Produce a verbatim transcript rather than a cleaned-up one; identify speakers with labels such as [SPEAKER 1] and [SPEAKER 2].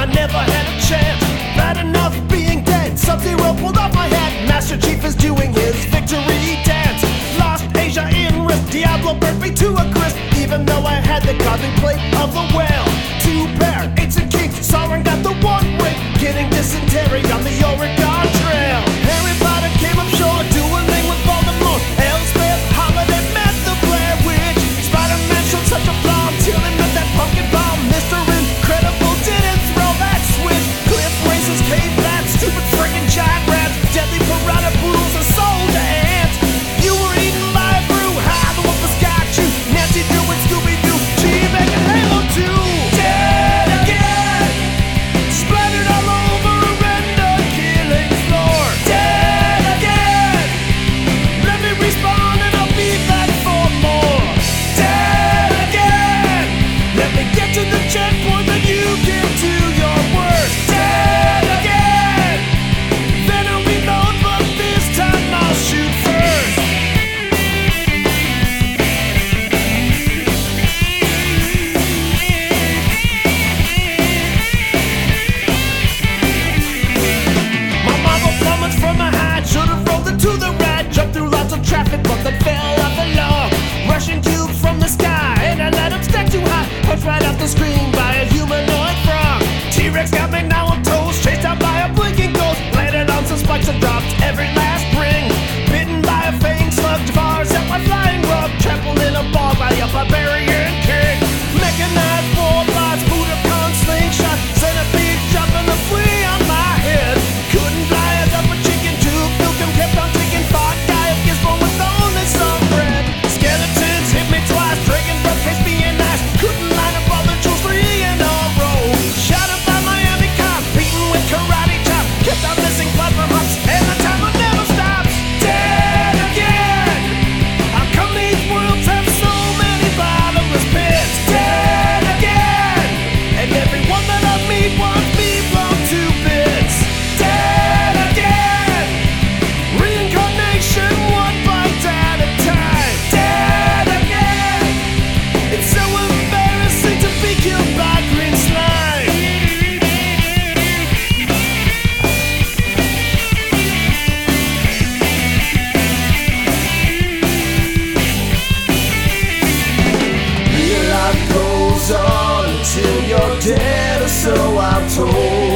[SPEAKER 1] I never had a chance. Bad enough being dead. Sub-Zero pulled off my hat. Master Chief is doing his victory dance. Lost Asia in risk. Diablo burnt me to a crisp. Even though I had the godly plate of the whale. Two pair, eights and kings. Sauron got the one ring. Getting dysentery on the Oregon Trail. Harry Potter came up short, dueling with Voldemort. Elspeth Holiday met the Blair Witch. Spider-Man showed such a flaw until he met that pumpkin bomb. Mister Incredible didn't throw that switch. Cliff races, cave bats, stupid freaking giant rats, deadly piranha poodles and soldier ants. You were eaten by a brew, how the wolf has got you. Nancy Drew and Scooby-Doo, G-Bag and Halo two. Dead again, splattered all over a render killing floor. Dead again, let me respawn and I'll be back for more. Dead again, let me get to the checkpoint that you get to your worst. Dead again, then I'll reload, but this time I'll shoot first. My marble plummets from a height, should've rolled it to the right. Jumped through lots of traffic, but then fell off the law. Russian cubes from the sky, and I let them stack too high. Punched right off the screen by a humanoid frog. T-Rex got me, now I'm toast. Chased out by a blinking ghost. Landed on some spikes and dropped every last ring. Bitten by a fang slug, Jafar set my flying rug. Trampled in a ball by a barbarian king. Mechanized warlords, Budokan slingshot. Centipede jumping the flea on my head. Couldn't fly as up a chicken tube. Nukem kept on ticking. Fought guy of Gizmo with only some bread. Skeletons hit me twice. Dragon breath case being nice. Couldn't line up all the jewels three in a row. Shot up by Miami cop, beaten with karate chop. Kept on missing platform hops, and the timer never stops. Dead again, how come these worlds have so many bottomless pits? Dead again, and everyone that I meet wants me blown to bits. Dead again, reincarnation one bite at a time. Dead again, it's so embarrassing to be killed by green slime. Real life goes on until you're dead, or so I'm told.